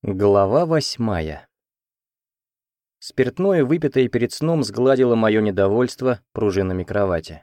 Глава 8. Спиртное, выпитое перед сном, сгладило мое недовольство пружинами кровати.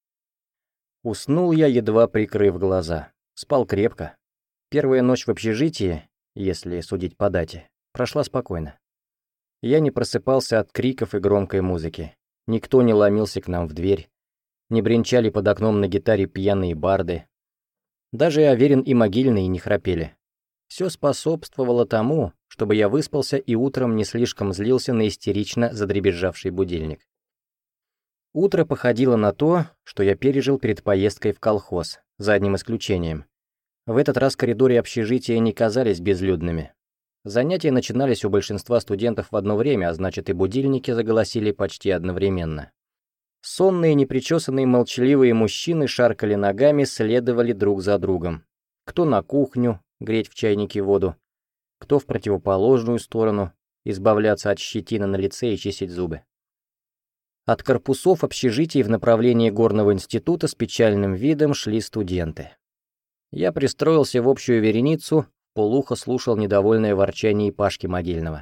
Уснул я, едва прикрыв глаза. Спал крепко. Первая ночь в общежитии, если судить по дате, прошла спокойно. Я не просыпался от криков и громкой музыки. Никто не ломился к нам в дверь. Не бренчали под окном на гитаре пьяные барды. Даже Аверин и Могильный не храпели. Все способствовало тому, чтобы я выспался и утром не слишком злился на истерично задребезжавший будильник. Утро походило на то, что я пережил перед поездкой в колхоз, за одним исключением. В этот раз коридоры общежития не казались безлюдными. Занятия начинались у большинства студентов в одно время, а значит и будильники заголосили почти одновременно. Сонные, непричесанные, молчаливые мужчины шаркали ногами, следовали друг за другом. Кто на кухню, греть в чайнике воду, кто в противоположную сторону, избавляться от щетины на лице и чистить зубы. От корпусов общежитий в направлении горного института с печальным видом шли студенты. Я пристроился в общую вереницу, вполуха слушал недовольное ворчание Пашки Могильного.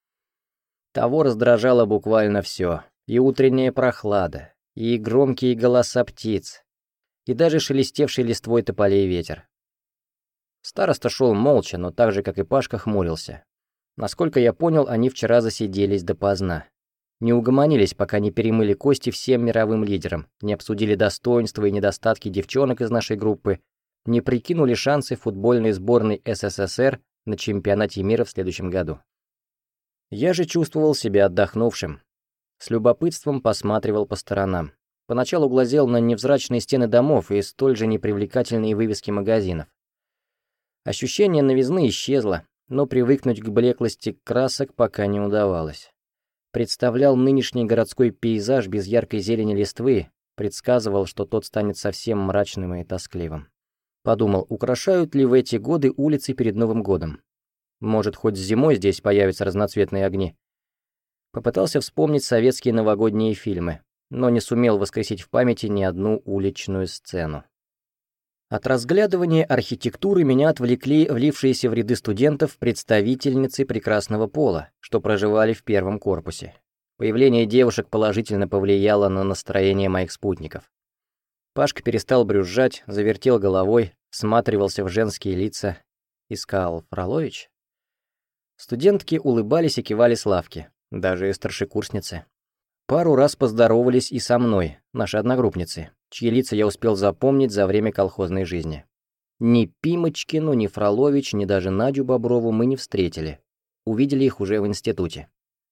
Того раздражало буквально все: и утренняя прохлада, и громкие голоса птиц, и даже шелестевший листвой тополей ветер. Староста шел молча, но так же, как и Пашка, хмурился. Насколько я понял, они вчера засиделись допоздна. Не угомонились, пока не перемыли кости всем мировым лидерам, не обсудили достоинства и недостатки девчонок из нашей группы, не прикинули шансы футбольной сборной СССР на чемпионате мира в следующем году. Я же чувствовал себя отдохнувшим. С любопытством посматривал по сторонам. Поначалу глазел на невзрачные стены домов и столь же непривлекательные вывески магазинов. Ощущение новизны исчезло, но привыкнуть к блеклости красок пока не удавалось. Представлял нынешний городской пейзаж без яркой зелени листвы, предсказывал, что тот станет совсем мрачным и тоскливым. Подумал, украшают ли в эти годы улицы перед Новым годом. Может, хоть зимой здесь появятся разноцветные огни. Попытался вспомнить советские новогодние фильмы, но не сумел воскресить в памяти ни одну уличную сцену. От разглядывания архитектуры меня отвлекли влившиеся в ряды студентов представительницы прекрасного пола, что проживали в первом корпусе. Появление девушек положительно повлияло на настроение моих спутников. Пашка перестал брюзжать, завертел головой, всматривался в женские лица. Искал Фролович? Студентки улыбались и кивали с лавки, даже старшекурсницы. Пару раз поздоровались и со мной, наши одногруппницы, чьи лица я успел запомнить за время колхозной жизни. Ни Пимочкину, ни Фролович, ни даже Надю Боброву мы не встретили. Увидели их уже в институте.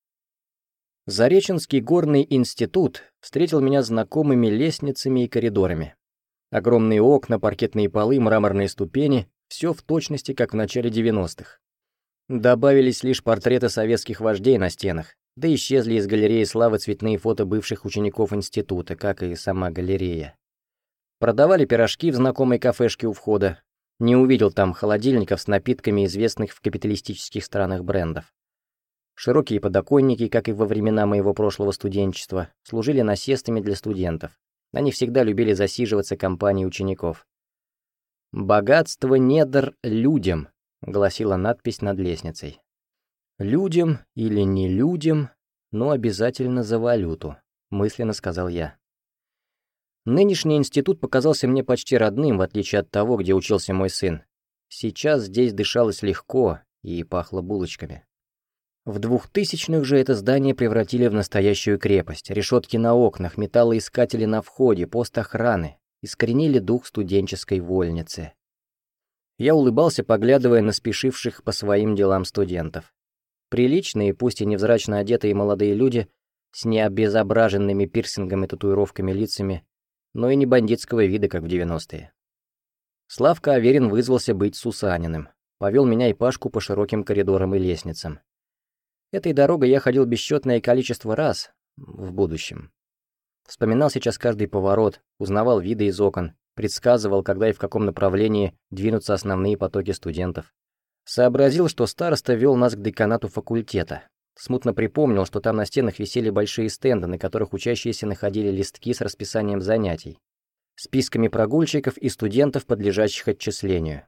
Зареченский горный институт встретил меня знакомыми лестницами и коридорами. Огромные окна, паркетные полы, мраморные ступени — все в точности, как в начале 90-х. Добавились лишь портреты советских вождей на стенах, да исчезли из галереи славы цветные фото бывших учеников института, как и сама галерея. Продавали пирожки в знакомой кафешке у входа. Не увидел там холодильников с напитками известных в капиталистических странах брендов. Широкие подоконники, как и во времена моего прошлого студенчества, служили насестами для студентов. Они всегда любили засиживаться компанией учеников. «Богатство недр людям», — гласила надпись над лестницей. «Людям или не людям, но обязательно за валюту», — мысленно сказал я. Нынешний институт показался мне почти родным, в отличие от того, где учился мой сын. Сейчас здесь дышалось легко и пахло булочками. В 2000-х же это здание превратили в настоящую крепость. Решетки на окнах, металлоискатели на входе, пост охраны. Искоренили дух студенческой вольницы. Я улыбался, поглядывая на спешивших по своим делам студентов. Приличные, пусть и невзрачно одетые молодые люди с необезображенными пирсингами и татуировками лицами, но и не бандитского вида, как в 90-е. Славка Аверин вызвался быть Сусаниным, повел меня и Пашку по широким коридорам и лестницам. Этой дорогой я ходил бесчетное количество раз в будущем. Вспоминал сейчас каждый поворот, узнавал виды из окон, предсказывал, когда и в каком направлении двинутся основные потоки студентов. Сообразил, что староста вел нас к деканату факультета. Смутно припомнил, что там на стенах висели большие стенды, на которых учащиеся находили листки с расписанием занятий, списками прогульщиков и студентов, подлежащих отчислению.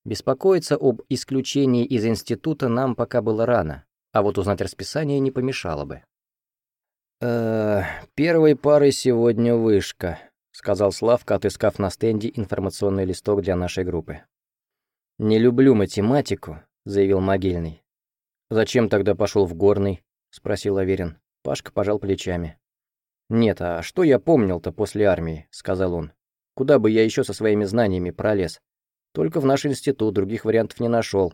Беспокоиться об исключении из института нам пока было рано, а вот узнать расписание не помешало бы. Первой парой сегодня вышка», — сказал Славка, отыскав на стенде информационный листок для нашей группы. «Не люблю математику», — заявил Могильный. «Зачем тогда пошел в горный?» — спросил Аверин. Пашка пожал плечами. «Нет, а что я помнил-то после армии?» — сказал он. «Куда бы я еще со своими знаниями пролез? Только в наш институт, других вариантов не нашел».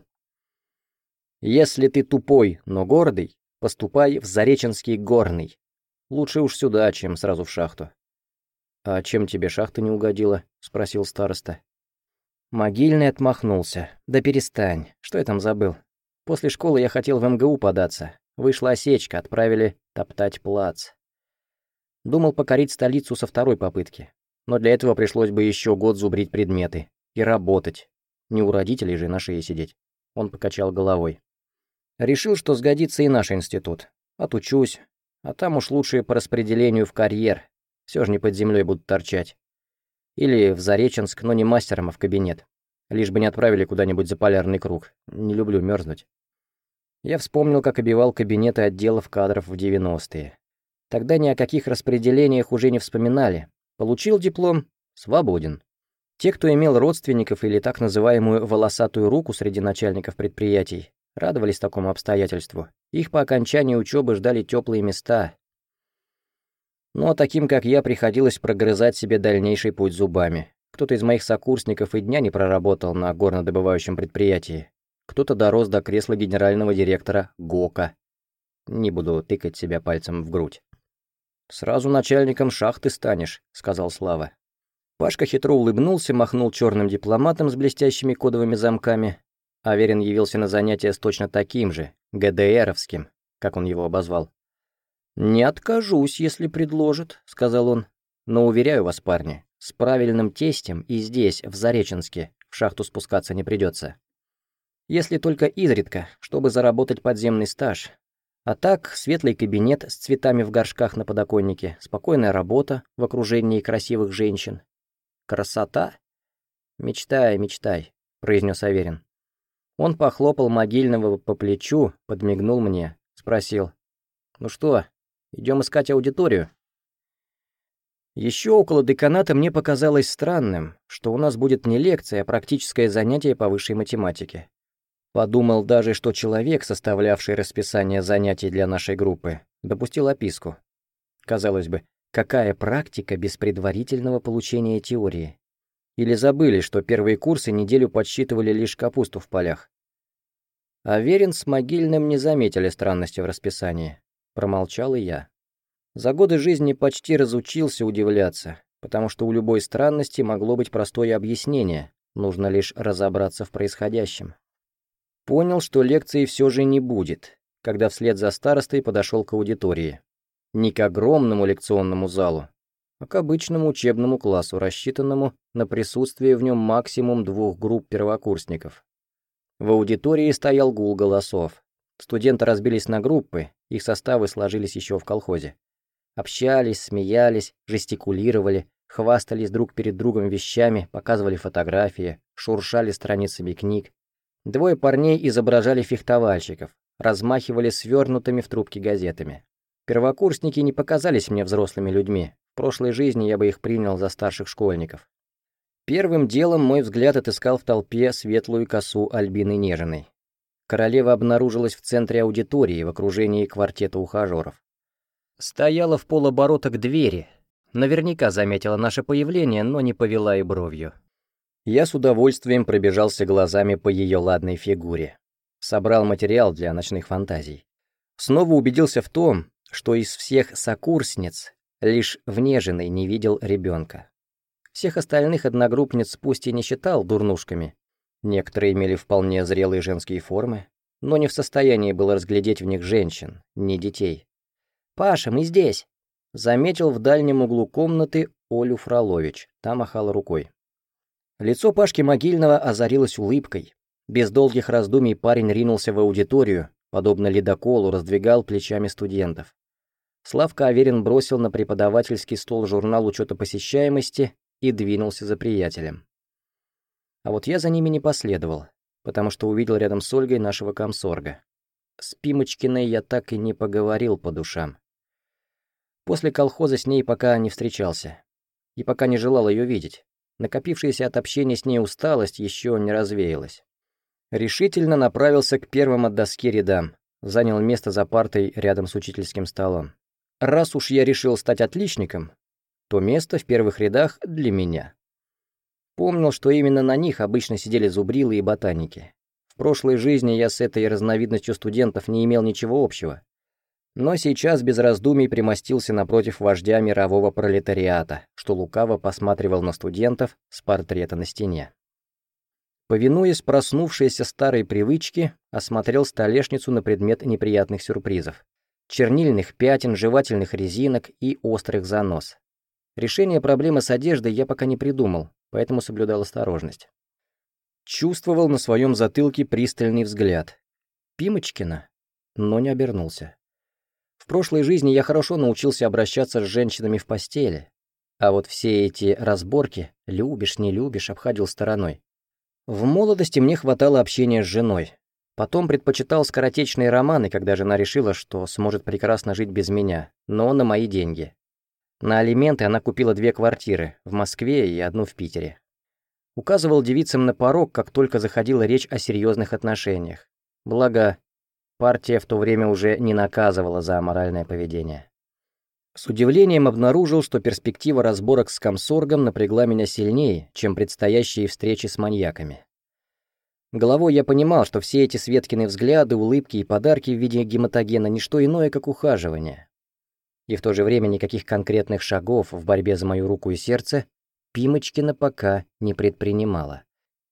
«Если ты тупой, но гордый, поступай в Зареченский горный. Лучше уж сюда, чем сразу в шахту». «А чем тебе шахта не угодила?» — спросил староста. Могильный отмахнулся. «Да перестань, что я там забыл? После школы я хотел в МГУ податься. Вышла осечка, отправили топтать плац. Думал покорить столицу со второй попытки. Но для этого пришлось бы еще год зубрить предметы. И работать. Не у родителей же на шее сидеть». Он покачал головой. «Решил, что сгодится и наш институт. Отучусь. А там уж лучше по распределению в карьер. Все же не под землей будут торчать. Или в Зареченск, но не мастером, а в кабинет. Лишь бы не отправили куда-нибудь за полярный круг. Не люблю мерзнуть». Я вспомнил, как обивал кабинеты отделов кадров в 90-е. Тогда ни о каких распределениях уже не вспоминали. Получил диплом — свободен. Те, кто имел родственников или так называемую волосатую руку среди начальников предприятий, радовались такому обстоятельству. Их по окончании учебы ждали теплые места. Но таким, как я, приходилось прогрызать себе дальнейший путь зубами. Кто-то из моих сокурсников и дня не проработал на горнодобывающем предприятии. Кто-то дорос до кресла генерального директора ГОКа. Не буду тыкать себя пальцем в грудь. «Сразу начальником шахты станешь», — сказал Слава. Пашка хитро улыбнулся, махнул черным дипломатом с блестящими кодовыми замками. Аверин явился на занятие с точно таким же, ГДРовским, как он его обозвал. «Не откажусь, если предложат», — сказал он. «Но уверяю вас, парни, с правильным тестем и здесь, в Зареченске, в шахту спускаться не придется. Если только изредка, чтобы заработать подземный стаж. А так, светлый кабинет с цветами в горшках на подоконнике, спокойная работа в окружении красивых женщин. Красота? Мечтай, мечтай», — произнес Аверин. Он похлопал Могильного по плечу, подмигнул мне, спросил. «Ну что, идем искать аудиторию?» Еще около деканата мне показалось странным, что у нас будет не лекция, а практическое занятие по высшей математике. Подумал даже, что человек, составлявший расписание занятий для нашей группы, допустил описку. Казалось бы, какая практика без предварительного получения теории? Или забыли, что первые курсы неделю подсчитывали лишь капусту в полях? Аверин с Могильным не заметили странности в расписании. Промолчал и я. За годы жизни почти разучился удивляться, потому что у любой странности могло быть простое объяснение, нужно лишь разобраться в происходящем. Понял, что лекции все же не будет, когда вслед за старостой подошел к аудитории. Не к огромному лекционному залу, а к обычному учебному классу, рассчитанному на присутствие в нем максимум 2 групп первокурсников. В аудитории стоял гул голосов. Студенты разбились на группы, их составы сложились еще в колхозе. Общались, смеялись, жестикулировали, хвастались друг перед другом вещами, показывали фотографии, шуршали страницами книг. 2 парней изображали фехтовальщиков, размахивали свернутыми в трубки газетами. Первокурсники не показались мне взрослыми людьми. В прошлой жизни я бы их принял за старших школьников. Первым делом мой взгляд отыскал в толпе светлую косу Альбины Нежиной. Королева обнаружилась в центре аудитории в окружении квартета ухажеров. Стояла в полоборота к двери. Наверняка заметила наше появление, но не повела и бровью. Я с удовольствием пробежался глазами по ее ладной фигуре. Собрал материал для ночных фантазий. Снова убедился в том, что из всех сокурсниц лишь в Нежиной не видел ребенка. Всех остальных одногруппниц пусть и не считал дурнушками. Некоторые имели вполне зрелые женские формы, но не в состоянии было разглядеть в них женщин, не детей. «Паша, мы здесь!» Заметил в дальнем углу комнаты Олю Фролович, та махала рукой. Лицо Пашки Могильного озарилось улыбкой. Без долгих раздумий парень ринулся в аудиторию, подобно ледоколу, раздвигал плечами студентов. Славка Аверин бросил на преподавательский стол журнал учета посещаемости и двинулся за приятелем. А вот я за ними не последовал, потому что увидел рядом с Ольгой нашего комсорга. С Пимочкиной я так и не поговорил по душам. После колхоза с ней пока не встречался. И пока не желал ее видеть. Накопившаяся от общения с ней усталость еще не развеялась. Решительно направился к первым от доски рядам, занял место за партой рядом с учительским столом. Раз уж я решил стать отличником, то место в первых рядах для меня. Помнил, что именно на них обычно сидели зубрилы и ботаники. В прошлой жизни я с этой разновидностью студентов не имел ничего общего. Но сейчас без раздумий примостился напротив вождя мирового пролетариата, что лукаво посматривал на студентов с портрета на стене. Повинуясь проснувшейся старой привычке, осмотрел столешницу на предмет неприятных сюрпризов. Чернильных пятен, жевательных резинок и острых занос. Решение проблемы с одеждой я пока не придумал, поэтому соблюдал осторожность. Чувствовал на своем затылке пристальный взгляд. Пимочкина, но не обернулся. В прошлой жизни я хорошо научился обращаться с женщинами в постели, а вот все эти разборки, любишь, не любишь, обходил стороной. В молодости мне хватало общения с женой. Потом предпочитал скоротечные романы, когда жена решила, что сможет прекрасно жить без меня, но на мои деньги. На алименты она купила 2 квартиры, в Москве и 1 в Питере. Указывал девицам на порог, как только заходила речь о серьезных отношениях. Благо, партия в то время уже не наказывала за аморальное поведение. С удивлением обнаружил, что перспектива разборок с комсоргом напрягла меня сильнее, чем предстоящие встречи с маньяками. Головой я понимал, что все эти Светкины взгляды, улыбки и подарки в виде гематогена — ничто иное, как ухаживание. И в то же время никаких конкретных шагов в борьбе за мою руку и сердце Пимочкина пока не предпринимала.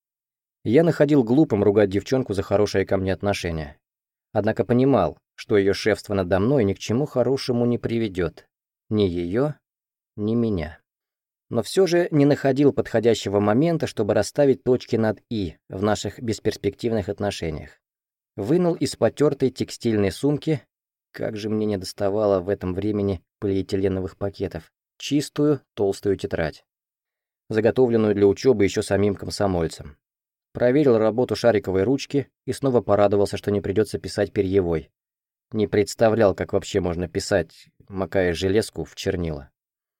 Я находил глупым ругать девчонку за хорошее ко мне отношение. Однако понимал, что ее шефство надо мной ни к чему хорошему не приведет. Ни ее, ни меня. Но все же не находил подходящего момента, чтобы расставить точки над «и» в наших бесперспективных отношениях. Вынул из потертой текстильной сумки, как же мне недоставало в этом времени полиэтиленовых пакетов, чистую толстую тетрадь, заготовленную для учебы еще самим комсомольцем. Проверил работу шариковой ручки и снова порадовался, что не придется писать перьевой. Не представлял, как вообще можно писать, макая железку в чернила.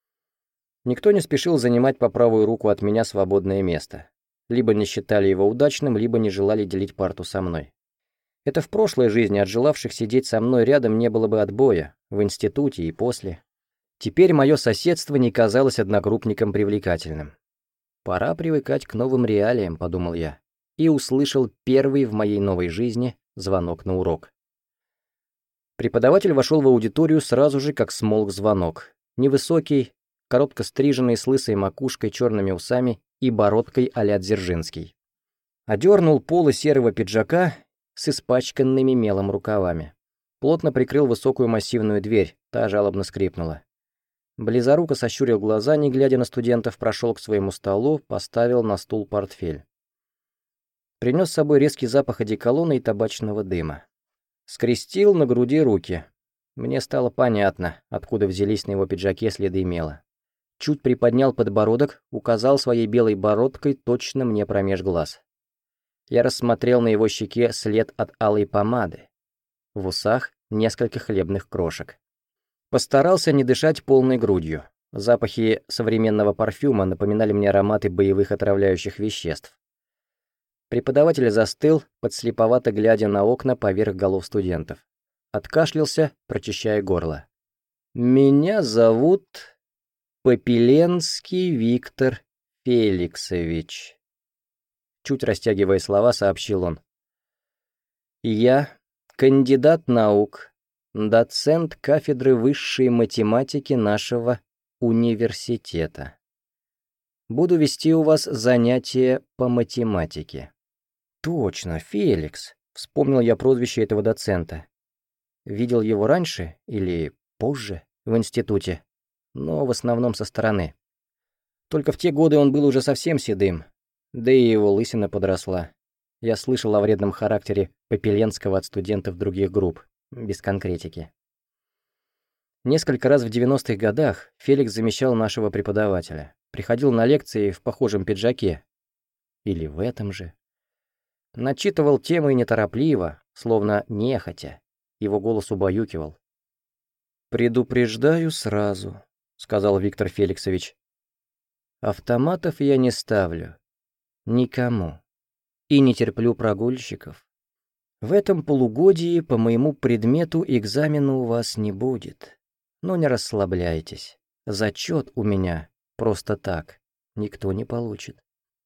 Никто не спешил занимать по правую руку от меня свободное место. Либо не считали его удачным, либо не желали делить парту со мной. Это в прошлой жизни от желавших сидеть со мной рядом не было бы отбоя, в институте и после. Теперь мое соседство не казалось одногруппникам привлекательным. «Пора привыкать к новым реалиям», — подумал я, и услышал первый в моей новой жизни звонок на урок. Преподаватель вошел в аудиторию сразу же, как смолк звонок. Невысокий, коротко стриженный, с лысой макушкой, черными усами и бородкой а-ля Дзержинский. Одернул полы серого пиджака с испачканными мелом рукавами. Плотно прикрыл высокую массивную дверь, та жалобно скрипнула. Близоруко сощурил глаза, не глядя на студентов, прошел к своему столу, поставил на стул портфель. Принес с собой резкий запах одеколона и табачного дыма. Скрестил на груди руки. Мне стало понятно, откуда взялись на его пиджаке следы мела. Чуть приподнял подбородок, указал своей белой бородкой точно мне промеж глаз. Я рассмотрел на его щеке след от алой помады. В усах несколько хлебных крошек. Постарался не дышать полной грудью. Запахи современного парфюма напоминали мне ароматы боевых отравляющих веществ. Преподаватель застыл, подслеповато глядя на окна поверх голов студентов. Откашлялся, прочищая горло. «Меня зовут Попеленский Виктор Феликсович», чуть растягивая слова, сообщил он. «Я кандидат наук, доцент кафедры высшей математики нашего университета. Буду вести у вас занятия по математике». «Точно, Феликс», — вспомнил я прозвище этого доцента. Видел его раньше или позже в институте, но в основном со стороны. Только в те годы он был уже совсем седым, да и его лысина подросла. Я слышал о вредном характере Попеленского от студентов других групп, без конкретики. Несколько раз в 90-х годах Феликс замещал нашего преподавателя. Приходил на лекции в похожем пиджаке. Или в этом же. Начитывал темы неторопливо, словно нехотя. Его голос убаюкивал. «Предупреждаю сразу», — сказал Виктор Феликсович. «Автоматов я не ставлю. Никому. И не терплю прогульщиков. В этом полугодии по моему предмету экзамена у вас не будет. Но не расслабляйтесь. Зачет у меня просто так никто не получит».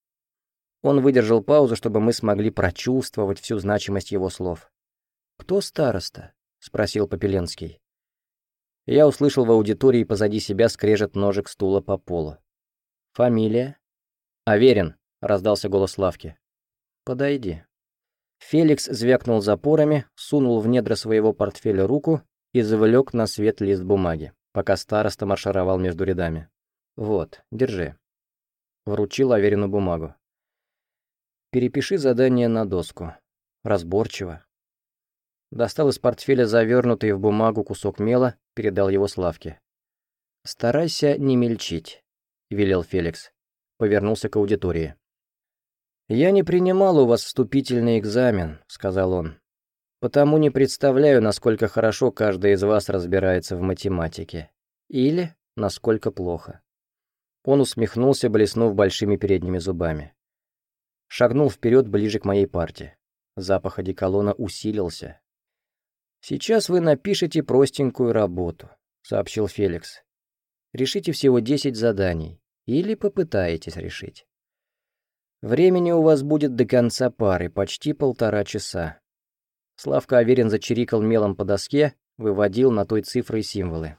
Он выдержал паузу, чтобы мы смогли прочувствовать всю значимость его слов. «Кто староста?» — спросил Попеленский. Я услышал в аудитории позади себя скрежет ножек стула по полу. «Фамилия?» «Аверин», — раздался голос Славки. «Подойди». Феликс звякнул запорами, сунул в недра своего портфеля руку и завлек на свет лист бумаги, пока староста маршировал между рядами. «Вот, держи». Вручил Аверину бумагу. «Перепиши задание на доску. Разборчиво». Достал из портфеля завернутый в бумагу кусок мела, передал его Славке. «Старайся не мельчить», — велел Феликс. Повернулся к аудитории. «Я не принимал у вас вступительный экзамен», — сказал он. «Потому не представляю, насколько хорошо каждый из вас разбирается в математике. Или насколько плохо». Он усмехнулся, блеснув большими передними зубами. Шагнул вперед ближе к моей парте. Запах одеколона усилился. «Сейчас вы напишите простенькую работу», — сообщил Феликс. «Решите всего 10 заданий. Или попытаетесь решить. Времени у вас будет до конца пары, почти 1,5 часа». Славка Аверин зачирикал мелом по доске, выводил на той цифры и символы.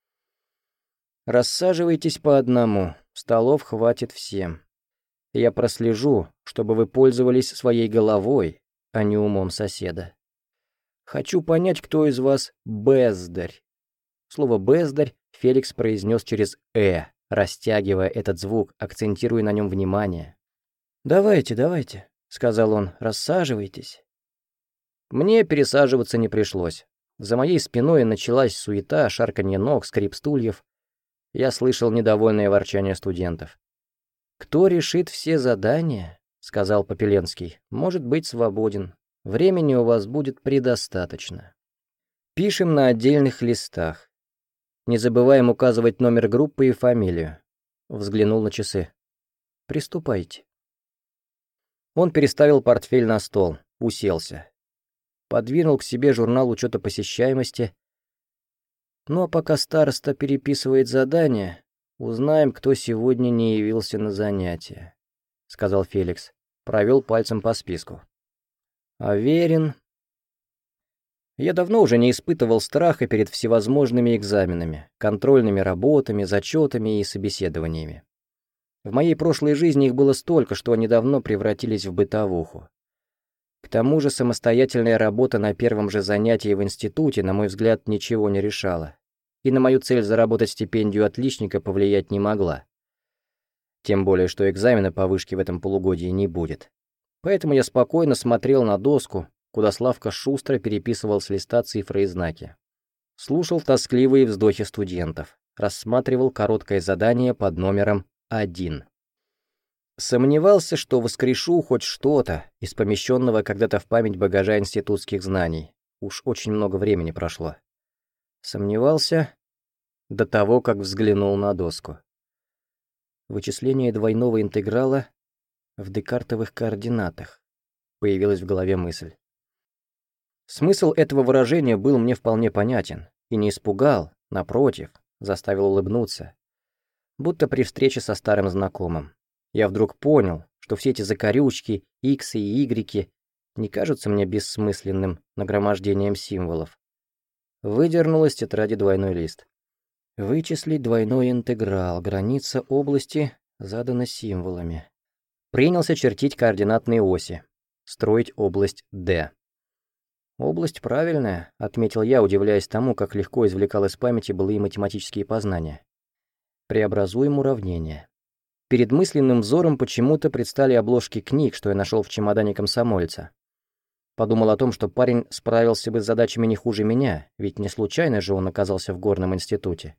«Рассаживайтесь по одному, столов хватит всем. Я прослежу, чтобы вы пользовались своей головой, а не умом соседа. Хочу понять, кто из вас бездарь». Слово «бездарь» Феликс произнес через растягивая этот звук, акцентируя на нем внимание. «Давайте, давайте», — сказал он, — «рассаживайтесь». Мне пересаживаться не пришлось. За моей спиной началась суета, шарканье ног, скрип стульев. Я слышал недовольное ворчание студентов. «Кто решит все задания, — сказал Попеленский, — может быть свободен. Времени у вас будет предостаточно. Пишем на отдельных листах. Не забываем указывать номер группы и фамилию». Взглянул на часы. «Приступайте». Он переставил портфель на стол, уселся. Подвинул к себе журнал учета посещаемости. «Ну а пока староста переписывает задания, узнаем, кто сегодня не явился на занятия», — сказал Феликс. Провел пальцем по списку. «Аверин». Я давно уже не испытывал страха перед всевозможными экзаменами, контрольными работами, зачетами и собеседованиями. В моей прошлой жизни их было столько, что они давно превратились в бытовуху. К тому же самостоятельная работа на первом же занятии в институте, на мой взгляд, ничего не решала. И на мою цель заработать стипендию отличника повлиять не могла. Тем более, что экзамена по вышке в этом полугодии не будет. Поэтому я спокойно смотрел на доску, куда Славка шустро переписывал с листа цифры и знаки. Слушал тоскливые вздохи студентов, рассматривал короткое задание под номером 1. Сомневался, что воскрешу хоть что-то из помещенного когда-то в память багажа институтских знаний. Уж очень много времени прошло. Сомневался до того, как взглянул на доску. Вычисление двойного интеграла в декартовых координатах. Появилась в голове мысль. Смысл этого выражения был мне вполне понятен и не испугал, напротив, заставил улыбнуться. Будто при встрече со старым знакомым. Я вдруг понял, что все эти закорючки, иксы и игреки не кажутся мне бессмысленным нагромождением символов. Выдернул из тетради двойной лист. Вычислить двойной интеграл, граница области задана символами. Принялся чертить координатные оси, строить область D. «Область правильная», — отметил я, удивляясь тому, как легко извлекал из памяти былые математические познания. Преобразуем уравнение. Перед мысленным взором почему-то предстали обложки книг, что я нашел в чемодане комсомольца. Подумал о том, что парень справился бы с задачами не хуже меня, ведь не случайно же он оказался в горном институте.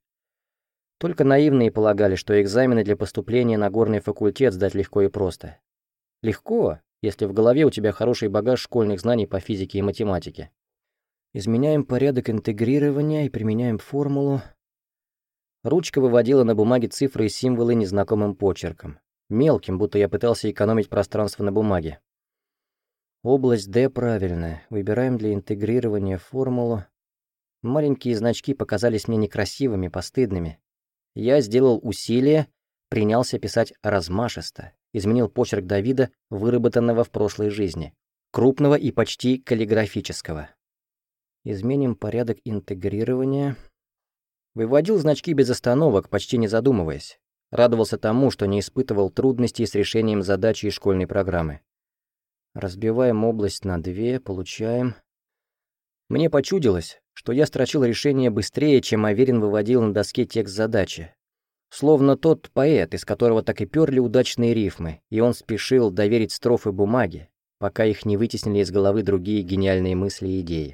Только наивные полагали, что экзамены для поступления на горный факультет сдать легко и просто. Легко, если в голове у тебя хороший багаж школьных знаний по физике и математике. Изменяем порядок интегрирования и применяем формулу. Ручка выводила на бумаге цифры и символы незнакомым почерком. Мелким, будто я пытался экономить пространство на бумаге. Область D правильная. Выбираем для интегрирования формулу. Маленькие значки показались мне некрасивыми, постыдными. Я сделал усилие, принялся писать размашисто, изменил почерк Давида, выработанного в прошлой жизни, крупного и почти каллиграфического. Изменим порядок интегрирования. Выводил значки без остановок, почти не задумываясь. Радовался тому, что не испытывал трудностей с решением задачи из школьной программы. Разбиваем область на 2, получаем... Мне почудилось, что я строчил решение быстрее, чем Аверин выводил на доске текст задачи. Словно тот поэт, из которого так и перли удачные рифмы, и он спешил доверить строфы бумаге, пока их не вытеснили из головы другие гениальные мысли и идеи.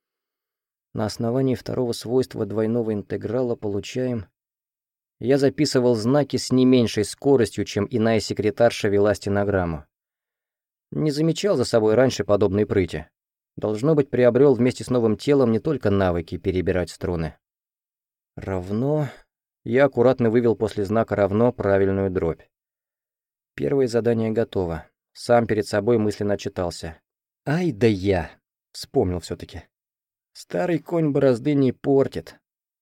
На основании второго свойства двойного интеграла получаем... Я записывал знаки с не меньшей скоростью, чем иная секретарша вела стенограмму. Не замечал за собой раньше подобной прыти. Должно быть, приобрел вместе с новым телом не только навыки перебирать струны. Равно... Я аккуратно вывел после знака «равно» правильную дробь. Первое задание готово. Сам перед собой мысленно отчитался. Ай да я! Вспомнил все-таки. Старый конь борозды не портит.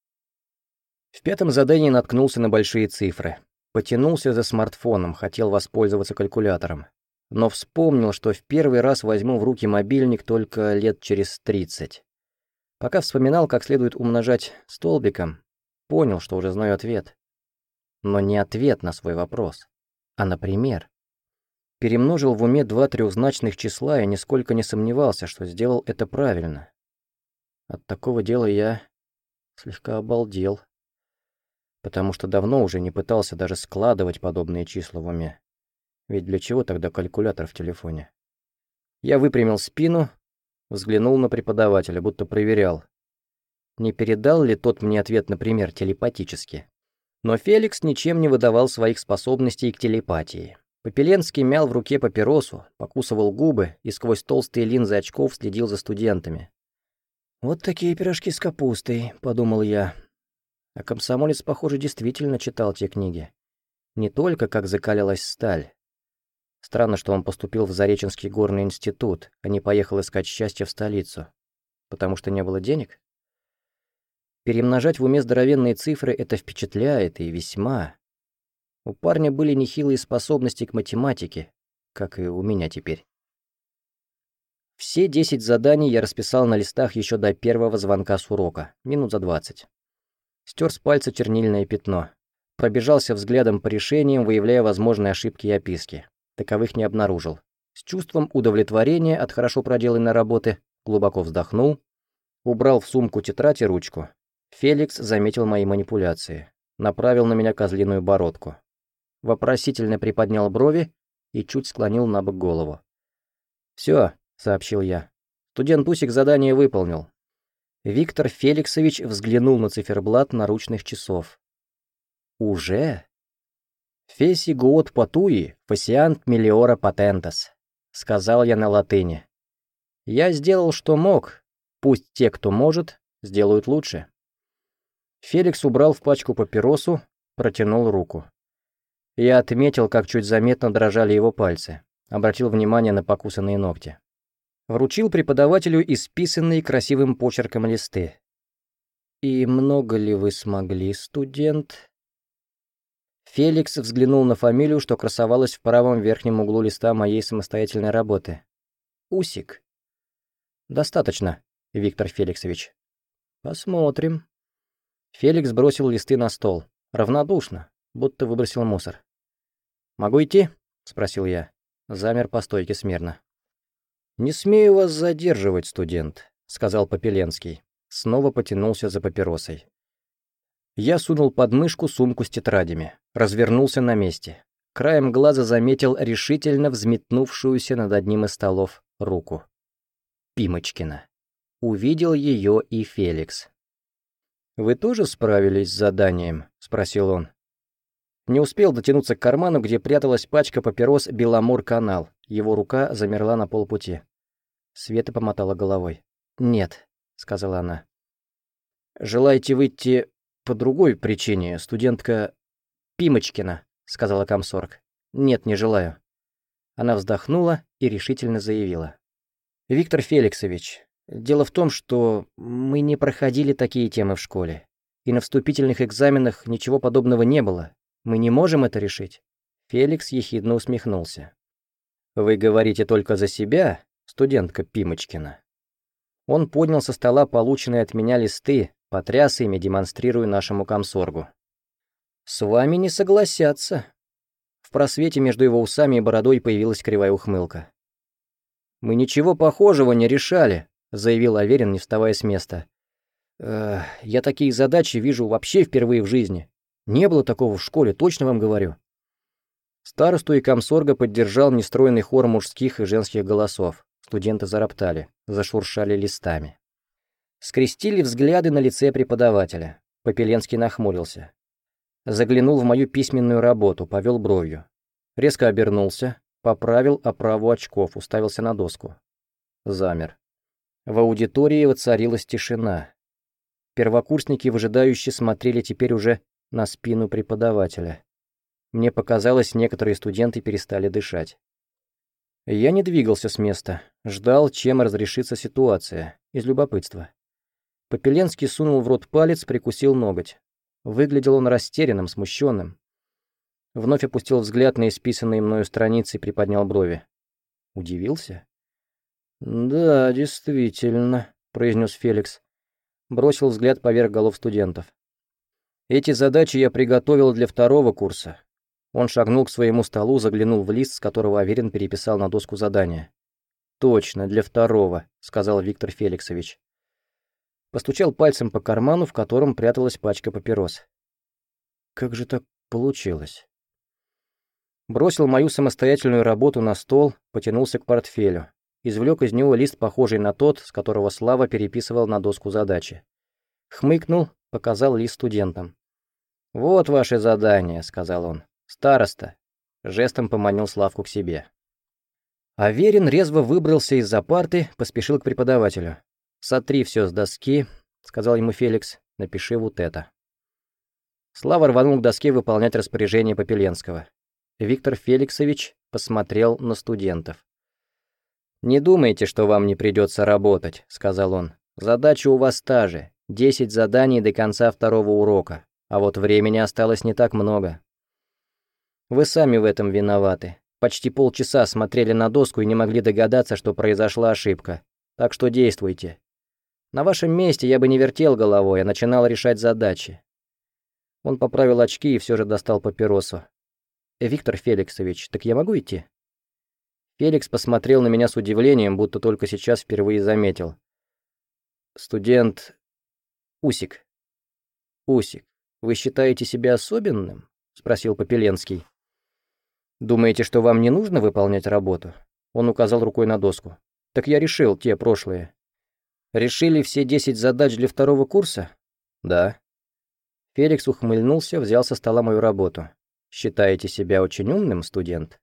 В пятом задании наткнулся на большие цифры. Потянулся за смартфоном, хотел воспользоваться калькулятором. Но вспомнил, что в первый раз возьму в руки мобильник только лет через 30. Пока вспоминал, как следует умножать столбиком, понял, что уже знаю ответ. Но не ответ на свой вопрос, а например. Перемножил в уме два трехзначных числа и нисколько не сомневался, что сделал это правильно. От такого дела я слегка обалдел, потому что давно уже не пытался даже складывать подобные числа в уме. Ведь для чего тогда калькулятор в телефоне? Я выпрямил спину, взглянул на преподавателя, будто проверял, не передал ли тот мне ответ, например, телепатически. Но Феликс ничем не выдавал своих способностей к телепатии. Попеленский мял в руке папиросу, покусывал губы и сквозь толстые линзы очков следил за студентами. «Вот такие пирожки с капустой», — подумал я. А комсомолец, похоже, действительно читал те книги. Не только как закалялась сталь. Странно, что он поступил в Зареченский горный институт, а не поехал искать счастье в столицу. Потому что не было денег? Перемножать в уме здоровенные цифры — это впечатляет, и весьма. У парня были нехилые способности к математике, как и у меня теперь. Все 10 заданий я расписал на листах еще до первого звонка с урока, минут за 20. Стер с пальца чернильное пятно. Пробежался взглядом по решениям, выявляя возможные ошибки и описки. Таковых не обнаружил. С чувством удовлетворения от хорошо проделанной работы глубоко вздохнул, убрал в сумку тетрадь и ручку. Феликс заметил мои манипуляции, направил на меня козлиную бородку. Вопросительно приподнял брови и чуть склонил на бок голову. «Все», — сообщил я. Студент Усик задание выполнил. Виктор Феликсович взглянул на циферблат наручных часов. «Уже?» «Феси гуот патуи, фасиант мелиора патентас», — сказал я на латыни. «Я сделал, что мог. Пусть те, кто может, сделают лучше». Феликс убрал в пачку папиросу, протянул руку. Я отметил, как чуть заметно дрожали его пальцы, обратил внимание на покусанные ногти. Вручил преподавателю исписанные красивым почерком листы. «И много ли вы смогли, студент?» Феликс взглянул на фамилию, что красовалась в правом верхнем углу листа моей самостоятельной работы. «Усик». «Достаточно, Виктор Феликсович». «Посмотрим». Феликс бросил листы на стол. Равнодушно, будто выбросил мусор. «Могу идти?» — спросил я. Замер по стойке смирно. «Не смею вас задерживать, студент», — сказал Попеленский. Снова потянулся за папиросой. Я сунул под мышку сумку с тетрадями, развернулся на месте. Краем глаза заметил решительно взметнувшуюся над одним из столов руку. Пимочкина. Увидел ее и Феликс. «Вы тоже справились с заданием?» — спросил он. Не успел дотянуться к карману, где пряталась пачка папирос «Беломор-канал». Его рука замерла на полпути. Света помотала головой. «Нет», — сказала она. «Желаете выйти по другой причине, студентка Пимочкина», — сказала комсорг. «Нет, не желаю». Она вздохнула и решительно заявила. «Виктор Феликсович, дело в том, что мы не проходили такие темы в школе, и на вступительных экзаменах ничего подобного не было. Мы не можем это решить». Феликс ехидно усмехнулся. «Вы говорите только за себя, студентка Пимочкина». Он поднял со стола полученные от меня листы, потряс ими, демонстрируя нашему комсоргу. «С вами не согласятся». В просвете между его усами и бородой появилась кривая ухмылка. «Мы ничего похожего не решали», — заявил Аверин, не вставая с места. «Я такие задачи вижу вообще впервые в жизни. Не было такого в школе, точно вам говорю». Старосту и комсорга поддержал нестройный хор мужских и женских голосов. Студенты зароптали, зашуршали листами. Скрестили взгляды на лице преподавателя. Попеленский нахмурился. Заглянул в мою письменную работу, повел бровью. Резко обернулся, поправил оправу очков, уставился на доску. Замер. В аудитории воцарилась тишина. Первокурсники выжидающе смотрели теперь уже на спину преподавателя. Мне показалось, некоторые студенты перестали дышать. Я не двигался с места, ждал, чем разрешится ситуация, из любопытства. Попеленский сунул в рот палец, прикусил ноготь. Выглядел он растерянным, смущенным. Вновь опустил взгляд на исписанные мною страницы и приподнял брови. Удивился? «Да, действительно», — произнес Феликс. Бросил взгляд поверх голов студентов. «Эти задачи я приготовил для второго курса». Он шагнул к своему столу, заглянул в лист, с которого Аверин переписал на доску задания. «Точно, для второго», — сказал Виктор Феликсович. Постучал пальцем по карману, в котором пряталась пачка папирос. Как же так получилось? Бросил мою самостоятельную работу на стол, потянулся к портфелю. Извлек из него лист, похожий на тот, с которого Слава переписывал на доску задачи. Хмыкнул, показал лист студентам. «Вот ваше задание», — сказал он. «Староста», — жестом поманил Славку к себе. Аверин резво выбрался из-за парты, поспешил к преподавателю. «Сотри все с доски», — сказал ему Феликс, — «напиши вот это». Слава рванул к доске выполнять распоряжение Попеленского. Виктор Феликсович посмотрел на студентов. «Не думайте, что вам не придется работать», — сказал он. «Задача у вас та же, 10 заданий до конца второго урока, а вот времени осталось не так много. Вы сами в этом виноваты. Почти полчаса смотрели на доску и не могли догадаться, что произошла ошибка. Так что действуйте. На вашем месте я бы не вертел головой, а начинал решать задачи». Он поправил очки и все же достал папиросу. «Виктор Феликсович, так я могу идти?» Феликс посмотрел на меня с удивлением, будто только сейчас впервые заметил. «Студент... Усик». «Усик, вы считаете себя особенным?» — спросил Попеленский. «Думаете, что вам не нужно выполнять работу?» Он указал рукой на доску. «Так я решил те прошлые». «Решили все 10 задач для второго курса?» «Да». Феликс ухмыльнулся, взял со стола мою работу. «Считаете себя очень умным, студент?»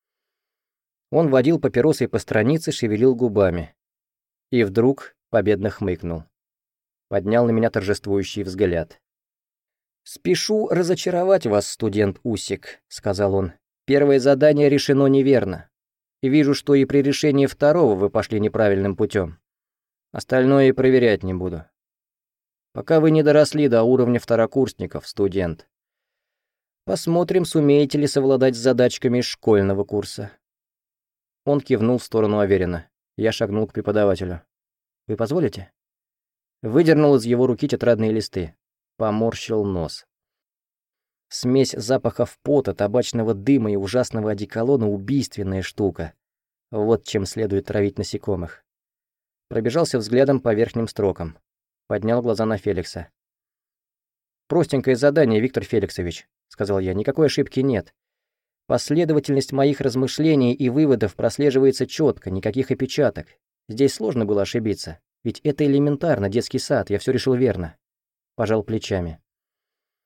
Он водил папиросой по странице, шевелил губами. И вдруг победно хмыкнул. Поднял на меня торжествующий взгляд. «Спешу разочаровать вас, студент Усик», — сказал он. «Первое задание решено неверно. И вижу, что и при решении второго вы пошли неправильным путем. Остальное и проверять не буду. Пока вы не доросли до уровня второкурсников, студент. Посмотрим, сумеете ли совладать с задачками из школьного курса». Он кивнул в сторону Аверина. Я шагнул к преподавателю. «Вы позволите?» Выдернул из его руки тетрадные листы. Поморщил нос. Смесь запахов пота, табачного дыма и ужасного одеколона — убийственная штука. Вот чем следует травить насекомых. Пробежался взглядом по верхним строкам. Поднял глаза на Феликса. «Простенькое задание, Виктор Феликсович», — сказал я, — «никакой ошибки нет. Последовательность моих размышлений и выводов прослеживается четко, никаких опечаток. Здесь сложно было ошибиться, ведь это элементарно, детский сад, я все решил верно». Пожал плечами.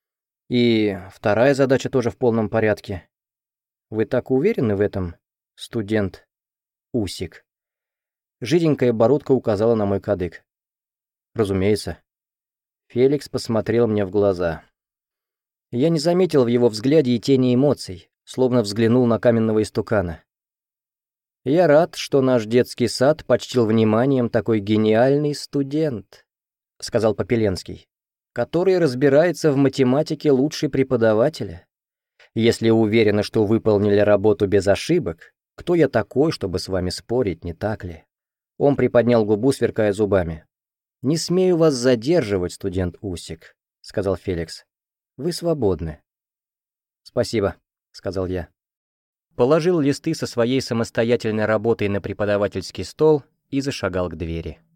И вторая задача тоже в полном порядке. Вы так уверены в этом, студент Усик? Жиденькая бородка указала на мой кадык. Разумеется. Феликс посмотрел мне в глаза. Я не заметил в его взгляде и тени эмоций, словно взглянул на каменного истукана. Я рад, что наш детский сад почтил вниманием такой гениальный студент, сказал Попеленский, который разбирается в математике лучше преподавателя. Если уверены, что выполнили работу без ошибок, кто я такой, чтобы с вами спорить, не так ли? Он приподнял губу, сверкая зубами. «Не смею вас задерживать, студент Усик», — сказал Феликс. «Вы свободны». «Спасибо», — сказал я. Положил листы со своей самостоятельной работой на преподавательский стол и зашагал к двери.